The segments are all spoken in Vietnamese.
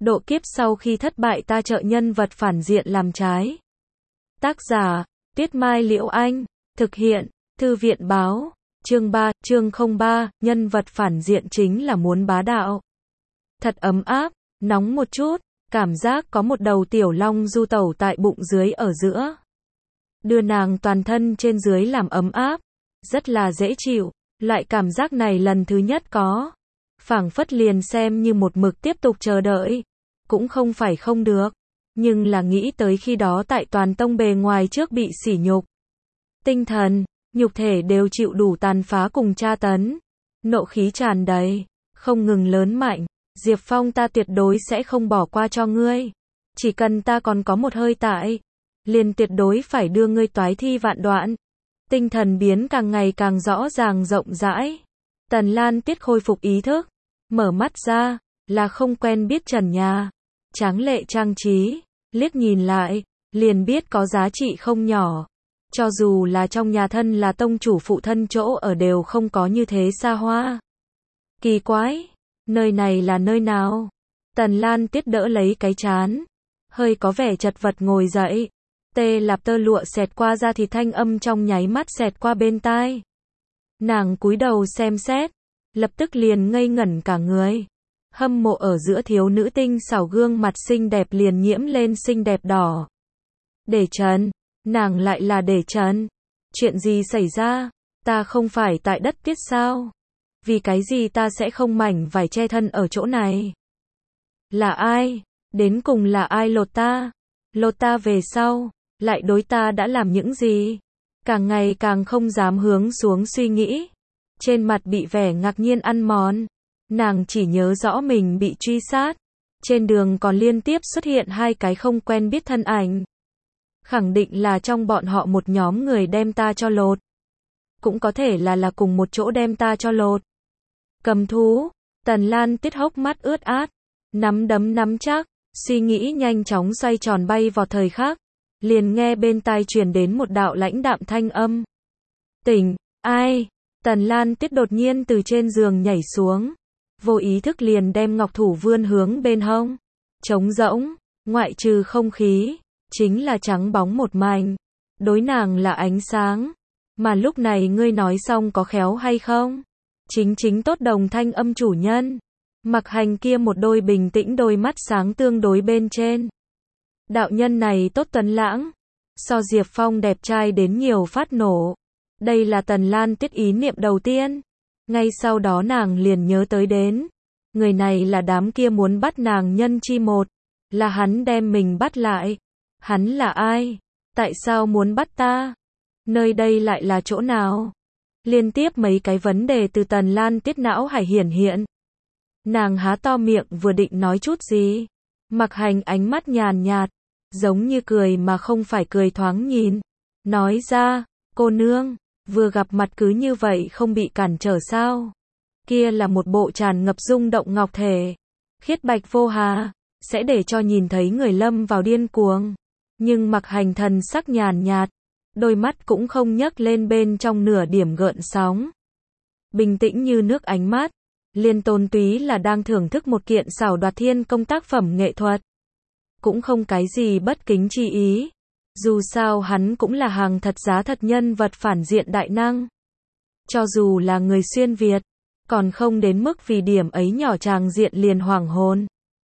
Độ kiếp sau khi thất bại ta trợ nhân vật phản diện làm trái. Tác giả, Tuyết Mai Liễu Anh. Thực hiện, Thư viện Báo. Chương 3, chương 03, nhân vật phản diện chính là muốn bá đạo. Thật ấm áp, nóng một chút, cảm giác có một đầu tiểu long du tẩu tại bụng dưới ở giữa. Đưa nàng toàn thân trên dưới làm ấm áp, rất là dễ chịu, loại cảm giác này lần thứ nhất có. Phảng phất liền xem như một mực tiếp tục chờ đợi, cũng không phải không được, nhưng là nghĩ tới khi đó tại toàn tông bề ngoài trước bị sỉ nhục. Tinh thần, nhục thể đều chịu đủ tàn phá cùng tra tấn. Nộ khí tràn đầy, không ngừng lớn mạnh. Diệp Phong ta tuyệt đối sẽ không bỏ qua cho ngươi. Chỉ cần ta còn có một hơi tại, liền tuyệt đối phải đưa ngươi toái thi vạn đoạn. Tinh thần biến càng ngày càng rõ ràng rộng rãi. Tần Lan Tuyết khôi phục ý thức, mở mắt ra, là không quen biết trần nhà. Tráng lệ trang trí, liếc nhìn lại, liền biết có giá trị không nhỏ. Cho dù là trong nhà thân là tông chủ phụ thân chỗ ở đều không có như thế xa hoa. Kỳ quái, nơi này là nơi nào? Tần Lan Tuyết đỡ lấy cái trán, hơi có vẻ chật vật ngồi dậy. Tê lạp tơ lụa xẹt qua da thịt, thanh âm trong nháy mắt xẹt qua bên tai. Nàng cúi đầu xem xét, lập tức liền ngây ngẩn cả người. Hâm mộ ở giữa thiếu nữ tinh xảo gương mặt xinh đẹp liền nhiễm lên xinh đẹp đỏ. Để trần, nàng lại là để trần. Chuyện gì xảy ra? Ta không phải tại đất tuyết sao? Vì cái gì ta sẽ không mảnh vải che thân ở chỗ này? Là ai? Đến cùng là ai lột ta? Lột ta về sau, lại đối ta đã làm những gì? Càng ngày càng không dám hướng xuống suy nghĩ. Trên mặt bị vẻ ngạc nhiên ăn mòn. Nàng chỉ nhớ rõ mình bị truy sát. Trên đường còn liên tiếp xuất hiện hai cái không quen biết thân ảnh. Khẳng định là trong bọn họ một nhóm người đem ta cho lột. Cũng có thể là cùng một chỗ đem ta cho lột. Cầm thú, Tần Lan Tuyết hốc mắt ướt át, nắm đấm nắm chắc, suy nghĩ nhanh chóng xoay tròn bay vào thời khắc, liền nghe bên tai truyền đến một đạo lãnh đạm thanh âm. Tỉnh, ai? Tần Lan Tuyết đột nhiên từ trên giường nhảy xuống, vô ý thức liền đem ngọc thủ vươn hướng bên hông. Trống rỗng, ngoại trừ không khí, chính là trắng bóng một mảnh. Đối nàng là ánh sáng. Mà lúc này ngươi nói xong có khéo hay không? Chính tốt đồng thanh âm chủ nhân. Mặc Hành kia một đôi bình tĩnh đôi mắt sáng tương đối bên trên. Đạo nhân này tốt tuấn lãng, so Diệp Phong đẹp trai đến nhiều phát nổ. Đây là Tần Lan Tuyết ý niệm đầu tiên. Ngay sau đó nàng liền nhớ tới đến. Người này là đám kia muốn bắt nàng nhân chi một. Là hắn đem mình bắt lại. Hắn là ai? Tại sao muốn bắt ta? Nơi đây lại là chỗ nào? Liên tiếp mấy cái vấn đề từ Tần Lan Tuyết não hải hiển hiện. Nàng há to miệng vừa định nói chút gì. Mặc Hành ánh mắt nhàn nhạt, giống như cười mà không phải cười thoáng nhìn. Nói ra, cô nương, vừa gặp mặt cứ như vậy không bị cản trở sao? Kia là một bộ tràn ngập rung động ngọc thể. Khiết bạch vô hà, sẽ để cho nhìn thấy người lâm vào điên cuồng. Nhưng Mặc Hành thần sắc nhàn nhạt, đôi mắt cũng không nhấc lên bên trong nửa điểm gợn sóng. Bình tĩnh như nước ánh mắt, liền tôn túy là đang thưởng thức một kiện xảo đoạt thiên công tác phẩm nghệ thuật. Cũng không cái gì bất kính chi ý. Dù sao hắn cũng là hàng thật giá thật nhân vật phản diện đại năng. Cho dù là người xuyên Việt, còn không đến mức vì điểm ấy nhỏ tràng diện liền hoảng hồn.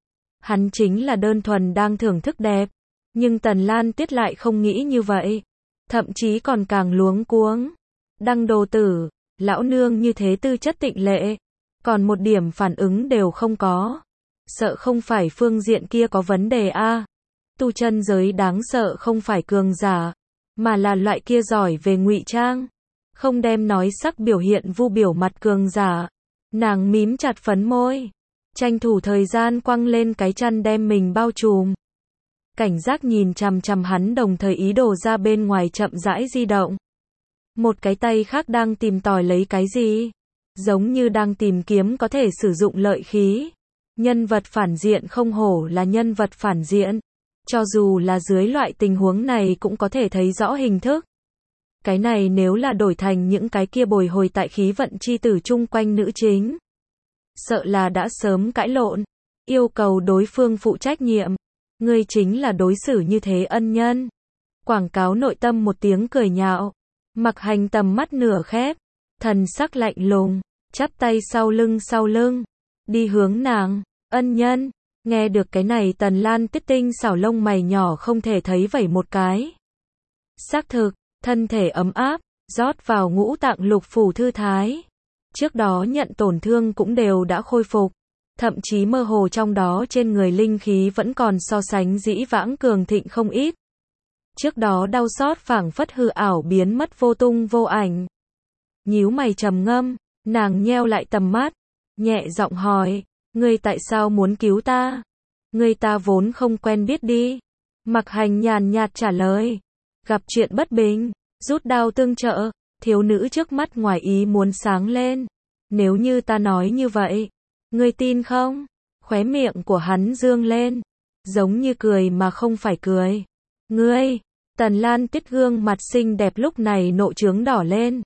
Hắn chính là đơn thuần đang thưởng thức đẹp. Nhưng Tần Lan Tuyết lại không nghĩ như vậy. Thậm chí còn càng luống cuống. Đăng đồ tử, lão nương như thế tư chất tịnh lệ. Còn một điểm phản ứng đều không có. Sợ không phải phương diện kia có vấn đề a. Tu chân giới đáng sợ không phải cường giả, mà là loại kia giỏi về ngụy trang. Không đem nói sắc biểu hiện vu biểu mặt cường giả. Nàng mím chặt phấn môi. Tranh thủ thời gian quăng lên cái chăn đem mình bao trùm. Cảnh giác nhìn chằm chằm hắn, đồng thời ý đồ ra bên ngoài chậm rãi di động. Một cái tay khác đang tìm tòi lấy cái gì? Giống như đang tìm kiếm có thể sử dụng lợi khí. Nhân vật phản diện không hổ là nhân vật phản diện. Cho dù là dưới loại tình huống này cũng có thể thấy rõ hình thức. Cái này nếu là đổi thành những cái kia bồi hồi tại khí vận chi tử chung quanh nữ chính. Sợ là đã sớm cãi lộn. yêu cầu đối phương phụ trách nhiệm. Ngươi chính là đối xử như thế ân nhân. Quảng cáo nội tâm một tiếng cười nhạo. Mặc Hành tầm mắt nửa khép, thần sắc lạnh lùng, chắp tay sau lưng, đi hướng nàng. Ân nhân. Nghe được cái này Tần Lan Tiết tinh xảo lông mày nhỏ không thể thấy vẩy một cái. Xác thực, thân thể ấm áp, rót vào ngũ tạng lục phủ thư thái. Trước đó nhận tổn thương cũng đều đã khôi phục, thậm chí mơ hồ trong đó trên người linh khí vẫn còn so sánh dĩ vãng cường thịnh không ít. Trước đó đau xót phảng phất hư ảo biến mất vô tung vô ảnh. Nhíu mày trầm ngâm, nàng nheo lại tầm mắt, nhẹ giọng hỏi, ngươi tại sao muốn cứu ta? Ngươi ta vốn không quen biết đi. Mặc Hành nhàn nhạt trả lời, gặp chuyện bất bình, rút đao tương trợ. Thiếu nữ trước mắt ngoài ý muốn sáng lên. Nếu như ta nói như vậy, ngươi tin không? Khóe miệng của hắn dương lên, giống như cười mà không phải cười. Ngươi, Tần Lan Tiết gương mặt xinh đẹp lúc này nộ trướng đỏ lên.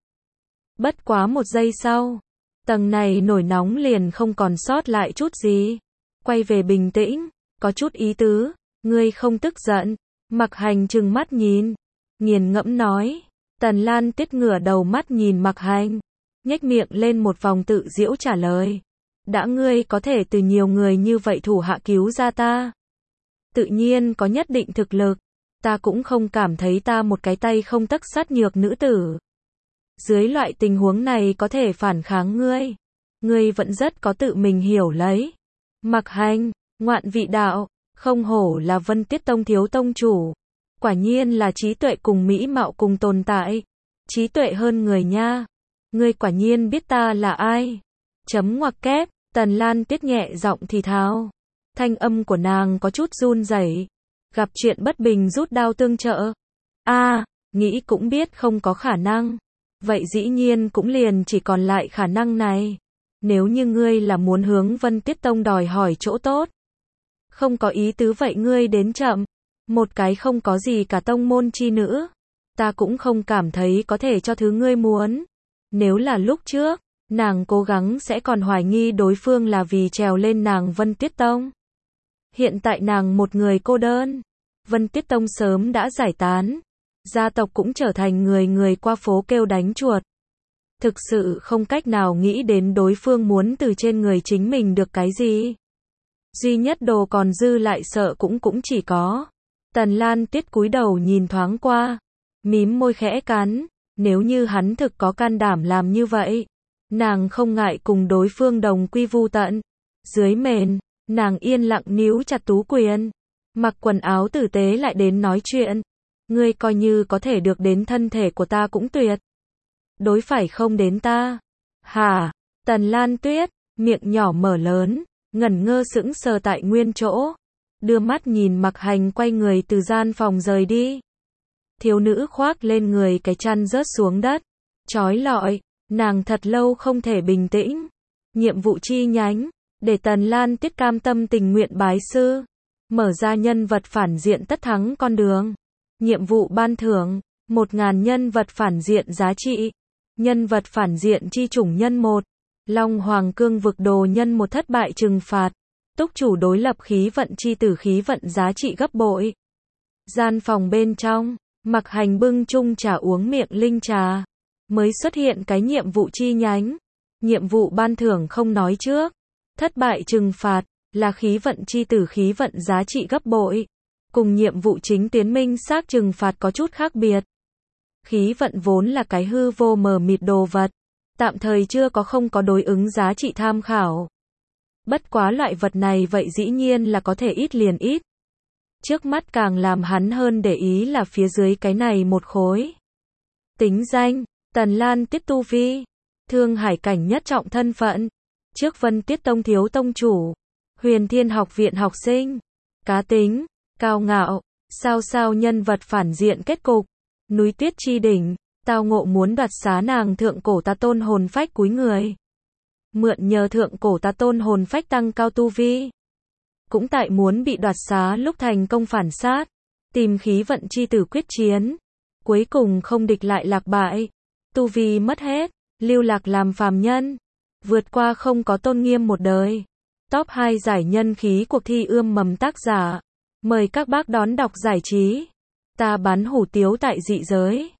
Bất quá một giây sau, tầng này nổi nóng liền không còn sót lại chút gì. Quay về bình tĩnh, có chút ý tứ, ngươi không tức giận. Mặc Hành trừng mắt nhìn, nghiền ngẫm nói. Tần Lan Tiết ngửa đầu mắt nhìn Mặc Hành, nhếch miệng lên một vòng tự giễu trả lời. Đã ngươi có thể từ nhiều người như vậy thủ hạ cứu ra ta, tự nhiên có nhất định thực lực. Ta cũng không cảm thấy ta một cái tay không tấc sắt nhược nữ tử. Dưới loại tình huống này có thể phản kháng ngươi. Ngươi vẫn rất có tự mình hiểu lấy. Mặc Hành, ngoạn vị đạo, không hổ là Vân Tiết Tông thiếu tông chủ. Quả nhiên là trí tuệ cùng mỹ mạo cùng tồn tại. Trí tuệ hơn người nha. Ngươi quả nhiên biết ta là ai. Chấm ngoặc kép, Tần Lan Tiết nhẹ giọng thì thào. Thanh âm của nàng có chút run rẩy. Gặp chuyện bất bình rút đao tương trợ. Nghĩ cũng biết không có khả năng. Vậy dĩ nhiên cũng liền chỉ còn lại khả năng này. Nếu như ngươi là muốn hướng Vân Tiết Tông đòi hỏi chỗ tốt. Không có ý tứ vậy ngươi đến chậm. Một cái không có gì cả tông môn chi nữ. Ta cũng không cảm thấy có thể cho thứ ngươi muốn. Nếu là lúc trước, nàng cố gắng sẽ còn hoài nghi đối phương là vì trèo lên nàng Vân Tiết Tông. Hiện tại nàng một người cô đơn. Vân Tiết Tông sớm đã giải tán. Gia tộc cũng trở thành người qua phố kêu đánh chuột. Thực sự không cách nào nghĩ đến đối phương muốn từ trên người chính mình được cái gì. Duy nhất đồ còn dư lại sợ cũng chỉ có. Tần Lan Tiết cúi đầu nhìn thoáng qua, mím môi khẽ cắn. Nếu như hắn thực có can đảm làm như vậy, nàng không ngại cùng đối phương đồng quy vu tận. Dưới mền, nàng yên lặng níu chặt tú quyền, mặc quần áo tử tế lại đến nói chuyện. Ngươi coi như có thể được đến thân thể của ta cũng tuyệt. Đối phải không đến ta. Hả? Tần Lan Tuyết, miệng nhỏ mở lớn, ngẩn ngơ sững sờ tại nguyên chỗ. Đưa mắt nhìn Mặc Hành quay người từ gian phòng rời đi. Thiếu nữ khoác lên người cái chăn rớt xuống đất. Chói lọi, nàng thật lâu không thể bình tĩnh. Nhiệm vụ chi nhánh, để Tần Lan Tiết cam tâm tình nguyện bái sư. Mở ra nhân vật phản diện tất thắng con đường. Nhiệm vụ ban thưởng, 1000 nhân vật phản diện giá trị. Nhân vật phản diện chi chủng nhân 1. Long Hoàng Cương vực đồ nhân 1 thất bại trừng phạt. Túc chủ đối lập khí vận chi tử khí vận giá trị gấp bội. Gian phòng bên trong, Mặc Hành bưng chung trà uống miệng linh trà. Mới xuất hiện cái nhiệm vụ chi nhánh. Nhiệm vụ ban thưởng không nói trước. Thất bại trừng phạt, là khí vận chi tử khí vận giá trị gấp bội. Cùng nhiệm vụ chính tiến minh xác trừng phạt có chút khác biệt. Khí vận vốn là cái hư vô mờ mịt đồ vật. Tạm thời chưa có không có đối ứng giá trị tham khảo. Bất quá loại vật này vậy dĩ nhiên là có thể ít liền ít. Trước mắt càng làm hắn hơn để ý là phía dưới cái này một khối. Tính danh, Tần Lan Tiết tu vi, Thương Hải cảnh nhất trọng thân phận, trước Vân Tiết Tông thiếu tông chủ, Huyền Thiên học viện học sinh, cá tính, cao ngạo, sao nhân vật phản diện kết cục, núi tuyết chi đỉnh, tao ngộ muốn đoạt xá nàng thượng cổ ta tôn hồn phách cúi người. Mượn nhờ thượng cổ ta tôn hồn phách tăng cao tu vi. Cũng tại muốn bị đoạt xá lúc thành công phản sát. Tìm khí vận chi tử quyết chiến. Cuối cùng không địch lại lạc bại. Tu vi mất hết. Lưu lạc làm phàm nhân. Vượt qua không có tôn nghiêm một đời. Top 2 giải nhân khí cuộc thi ươm mầm tác giả. Mời các bác đón đọc giải trí. Ta bán hủ tiếu tại dị giới.